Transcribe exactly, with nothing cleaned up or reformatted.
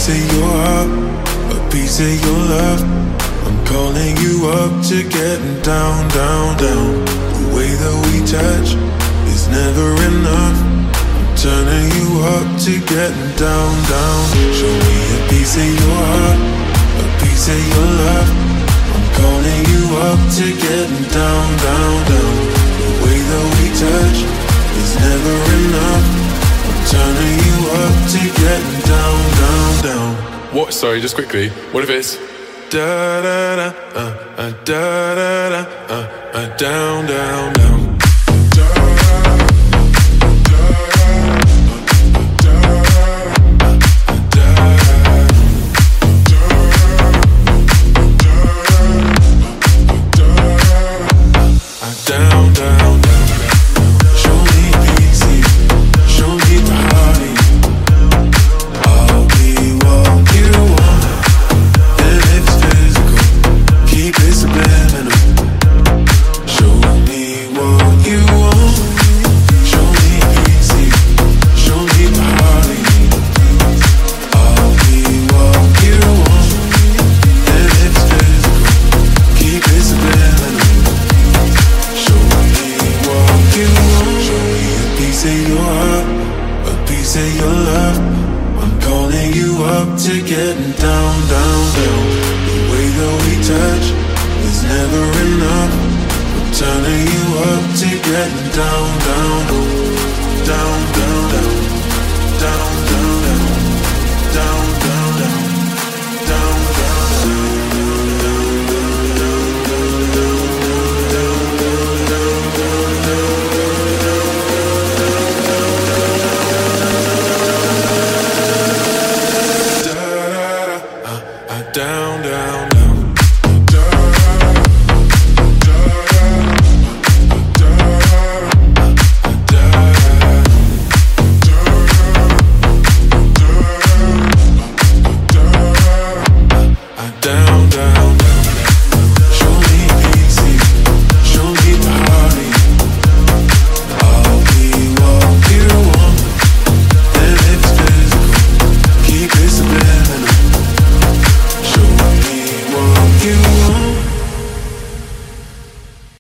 piece of your heart, a piece of your love. I'm calling you up to getting down, down, down. The way that we touch is never enough. I'm turning you up to getting down, down. Show me a piece of your heart, a piece of your love. I'm calling you up to getting down, down, down. The way that we touch is never enough. I'm turning you up to getting down, down, down. What? Sorry, just quickly. What if it's da da da uh uh da da da uh uh down, down, down. Down, down, down. Show me easy, show me body. I'll be what you want, and it's physical. Keep it subliminal. Show me what you want. Show me easy, show me body. I'll be what you want, and it's physical. Keep it subliminal. You want. Show me a piece of your heart, a piece of your love. I'm calling you up to getting down, down, down. The way that we touch is never enough. I'm turning you up to getting down, down, down, down.